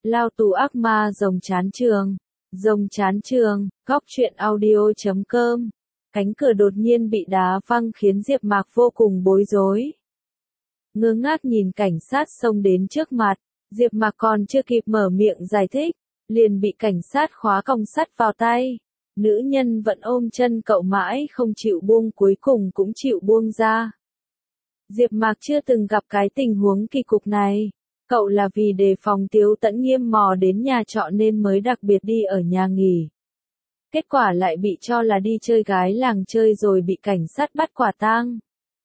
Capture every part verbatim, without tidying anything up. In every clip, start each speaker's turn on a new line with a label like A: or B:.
A: Lao tù ác ma rồng chán trường. Rồng chán trường, góc truyện audio chấm com. Cánh cửa đột nhiên bị đá văng khiến Diệp Mạc vô cùng bối rối. Ngơ ngác nhìn cảnh sát xông đến trước mặt, Diệp Mạc còn chưa kịp mở miệng giải thích, liền bị cảnh sát khóa còng sắt vào tay. Nữ nhân vẫn ôm chân cậu mãi không chịu buông, cuối cùng cũng chịu buông ra. Diệp Mạc chưa từng gặp cái tình huống kỳ cục này. Cậu là vì đề phòng Tiếu Tẫn Nghiêm mò đến nhà trọ nên mới đặc biệt đi ở nhà nghỉ. Kết quả lại bị cho là đi chơi gái làng chơi rồi bị cảnh sát bắt quả tang.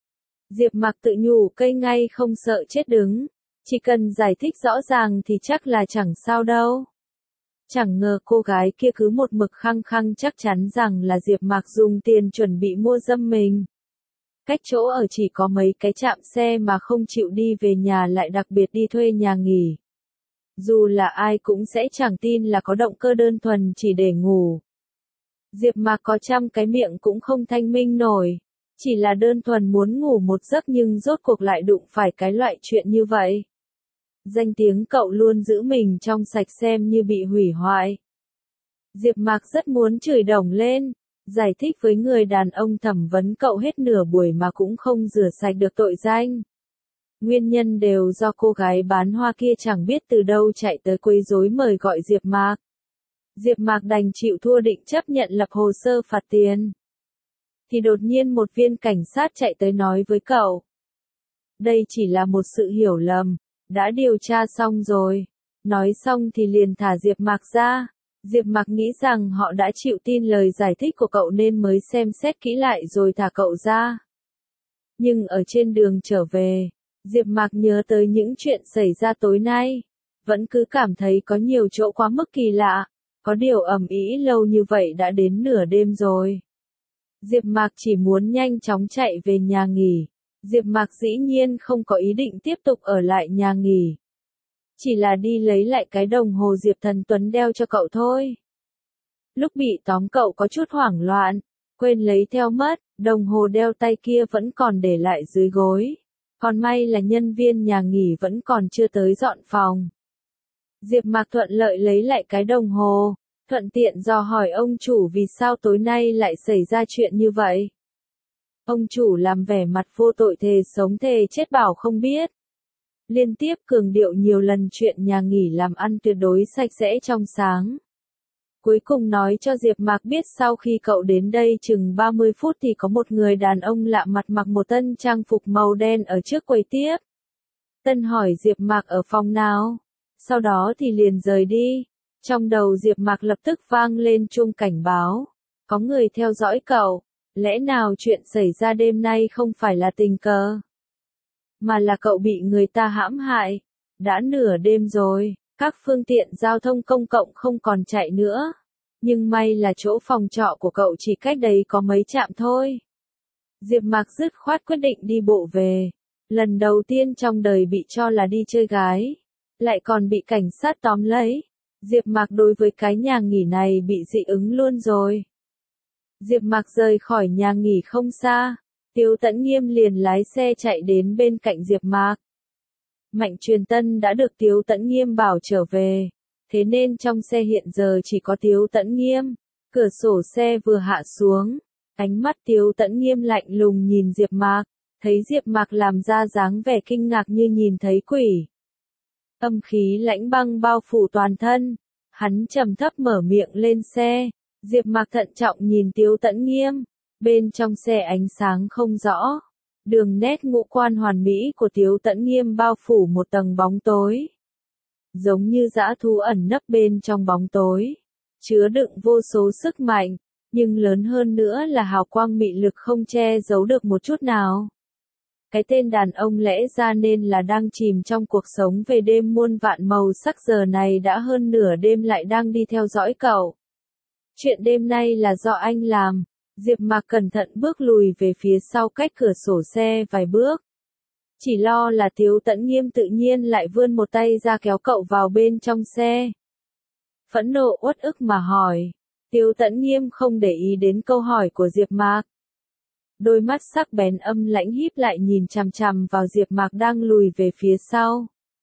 A: Diệp Mạc tự nhủ cây ngay không sợ chết đứng. Chỉ cần giải thích rõ ràng thì chắc là chẳng sao đâu. Chẳng ngờ cô gái kia cứ một mực khăng khăng chắc chắn rằng là Diệp Mạc dùng tiền chuẩn bị mua dâm mình. Cách chỗ ở chỉ có mấy cái trạm xe mà không chịu đi về nhà lại đặc biệt đi thuê nhà nghỉ. Dù là ai cũng sẽ chẳng tin là có động cơ đơn thuần chỉ để ngủ. Diệp Mạc có trăm cái miệng cũng không thanh minh nổi. Chỉ là đơn thuần muốn ngủ một giấc nhưng rốt cuộc lại đụng phải cái loại chuyện như vậy. Danh tiếng cậu luôn giữ mình trong sạch xem như bị hủy hoại. Diệp Mạc rất muốn chửi đồng lên, giải thích với người đàn ông thẩm vấn cậu hết nửa buổi mà cũng không rửa sạch được tội danh. Nguyên nhân đều do cô gái bán hoa kia chẳng biết từ đâu chạy tới quấy rối mời gọi Diệp Mạc. Diệp Mạc đành chịu thua định chấp nhận lập hồ sơ phạt tiền. Thì đột nhiên một viên cảnh sát chạy tới nói với cậu. Đây chỉ là một sự hiểu lầm, đã điều tra xong rồi. Nói xong thì liền thả Diệp Mạc ra. Diệp Mạc nghĩ rằng họ đã chịu tin lời giải thích của cậu nên mới xem xét kỹ lại rồi thả cậu ra. Nhưng ở trên đường trở về, Diệp Mạc nhớ tới những chuyện xảy ra tối nay. Vẫn cứ cảm thấy có nhiều chỗ quá mức kỳ lạ. Có điều ầm ĩ lâu như vậy đã đến nửa đêm rồi. Diệp Mạc chỉ muốn nhanh chóng chạy về nhà nghỉ. Diệp Mạc dĩ nhiên không có ý định tiếp tục ở lại nhà nghỉ. Chỉ là đi lấy lại cái đồng hồ Diệp Thần Tuấn đeo cho cậu thôi. Lúc bị tóm cậu có chút hoảng loạn, quên lấy theo mất, đồng hồ đeo tay kia vẫn còn để lại dưới gối. Còn may là nhân viên nhà nghỉ vẫn còn chưa tới dọn phòng. Diệp Mạc thuận lợi lấy lại cái đồng hồ, thuận tiện dò hỏi ông chủ vì sao tối nay lại xảy ra chuyện như vậy. Ông chủ làm vẻ mặt vô tội thề sống thề chết bảo không biết. Liên tiếp cường điệu nhiều lần chuyện nhà nghỉ làm ăn tuyệt đối sạch sẽ trong sáng. Cuối cùng nói cho Diệp Mạc biết sau khi cậu đến đây chừng ba mươi phút thì có một người đàn ông lạ mặt mặc một tân trang phục màu đen ở trước quầy tiếp. Tân hỏi Diệp Mạc ở phòng nào, sau đó thì liền rời đi. Trong đầu Diệp Mạc lập tức vang lên chuông cảnh báo. Có người theo dõi cậu, lẽ nào chuyện xảy ra đêm nay không phải là tình cờ? Mà là cậu bị người ta hãm hại. Đã nửa đêm rồi, các phương tiện giao thông công cộng không còn chạy nữa. Nhưng may là chỗ phòng trọ của cậu chỉ cách đấy có mấy trạm thôi. Diệp Mạc dứt khoát quyết định đi bộ về. Lần đầu tiên trong đời bị cho là đi chơi gái. Lại còn bị cảnh sát tóm lấy. Diệp Mạc đối với cái nhà nghỉ này bị dị ứng luôn rồi. Diệp Mạc rời khỏi nhà nghỉ không xa. Tiếu Tẫn Nghiêm liền lái xe chạy đến bên cạnh Diệp Mạc. Mạnh Truyền Tân đã được Tiếu Tẫn Nghiêm bảo trở về. Thế nên trong xe hiện giờ chỉ có Tiếu Tẫn Nghiêm. Cửa sổ xe vừa hạ xuống. Ánh mắt Tiếu Tẫn Nghiêm lạnh lùng nhìn Diệp Mạc. Thấy Diệp Mạc làm ra dáng vẻ kinh ngạc như nhìn thấy quỷ. Âm khí lãnh băng bao phủ toàn thân. Hắn trầm thấp mở miệng lên xe. Diệp Mạc thận trọng nhìn Tiếu Tẫn Nghiêm. Bên trong xe ánh sáng không rõ. Đường nét ngũ quan hoàn mỹ của Tiếu Tẫn Nghiêm bao phủ một tầng bóng tối. Giống như dã thú ẩn nấp bên trong bóng tối. Chứa đựng vô số sức mạnh. Nhưng lớn hơn nữa là hào quang mị lực không che giấu được một chút nào. Cái tên đàn ông lẽ ra nên là đang chìm trong cuộc sống về đêm muôn vạn màu sắc giờ này đã hơn nửa đêm lại đang đi theo dõi cậu. Chuyện đêm nay là do anh làm. Diệp Mạc cẩn thận bước lùi về phía sau cách cửa sổ xe vài bước. Chỉ lo là Tiếu Tẫn Nghiêm tự nhiên lại vươn một tay ra kéo cậu vào bên trong xe. Phẫn nộ uất ức mà hỏi. Tiếu Tẫn Nghiêm không để ý đến câu hỏi của Diệp Mạc. Đôi mắt sắc bén âm lãnh híp lại nhìn chằm chằm vào Diệp Mạc đang lùi về phía sau.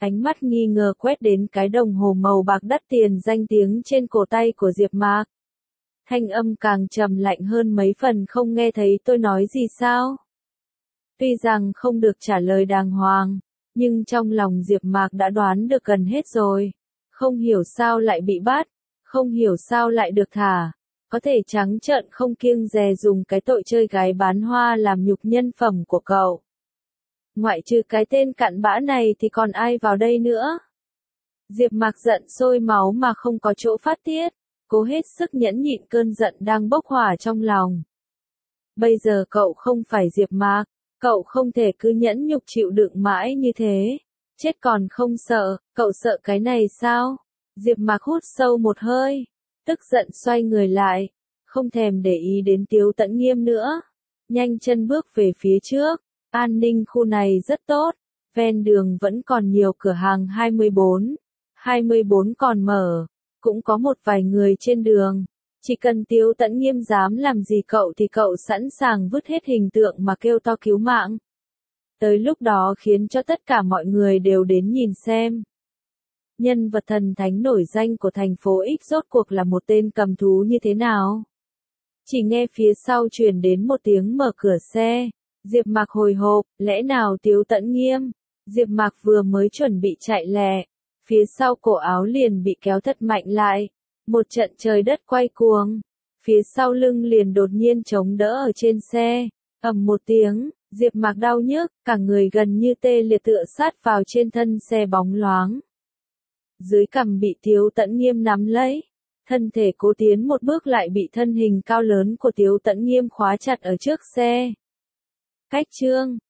A: Ánh mắt nghi ngờ quét đến cái đồng hồ màu bạc đắt tiền danh tiếng trên cổ tay của Diệp Mạc. Thanh âm càng trầm lạnh hơn mấy phần, không nghe thấy tôi nói gì sao? Tuy rằng không được trả lời đàng hoàng, nhưng trong lòng Diệp Mạc đã đoán được gần hết rồi. Không hiểu sao lại bị bắt, không hiểu sao lại được thả, có thể trắng trợn không kiêng dè dùng cái tội chơi gái bán hoa làm nhục nhân phẩm của cậu. Ngoại trừ cái tên cặn bã này thì còn ai vào đây nữa? Diệp Mạc giận sôi máu mà không có chỗ phát tiết, cố hết sức nhẫn nhịn cơn giận đang bốc hỏa trong lòng. Bây giờ cậu không phải Diệp Mạc, cậu không thể cứ nhẫn nhục chịu đựng mãi như thế. Chết còn không sợ, cậu sợ cái này sao? Diệp Mạc hút sâu một hơi, tức giận xoay người lại, không thèm để ý đến Tiếu Tẫn Nghiêm nữa. Nhanh chân bước về phía trước, an ninh khu này rất tốt, ven đường vẫn còn nhiều cửa hàng hai mươi bốn. hai mươi bốn còn mở, cũng có một vài người trên đường. Chỉ cần Tiếu Tẫn Nghiêm dám làm gì cậu thì cậu sẵn sàng vứt hết hình tượng mà kêu to cứu mạng. Tới lúc đó khiến cho tất cả mọi người đều đến nhìn xem. Nhân vật thần thánh nổi danh của thành phố X rốt cuộc là một tên cầm thú như thế nào? Chỉ nghe phía sau truyền đến một tiếng mở cửa xe. Diệp Mạc hồi hộp, lẽ nào Tiếu Tẫn Nghiêm? Diệp Mạc vừa mới chuẩn bị chạy lẹ, phía sau cổ áo liền bị kéo thật mạnh lại. Một trận trời đất quay cuồng, phía sau lưng liền đột nhiên chống đỡ ở trên xe. Ầm một tiếng, Diệp Mạc đau nhức, cả người gần như tê liệt tựa sát vào trên thân xe bóng loáng. Dưới cằm bị Tiếu Tẫn Nghiêm nắm lấy, thân thể cố tiến một bước lại bị thân hình cao lớn của Tiếu Tẫn Nghiêm khóa chặt ở trước xe. Cách chương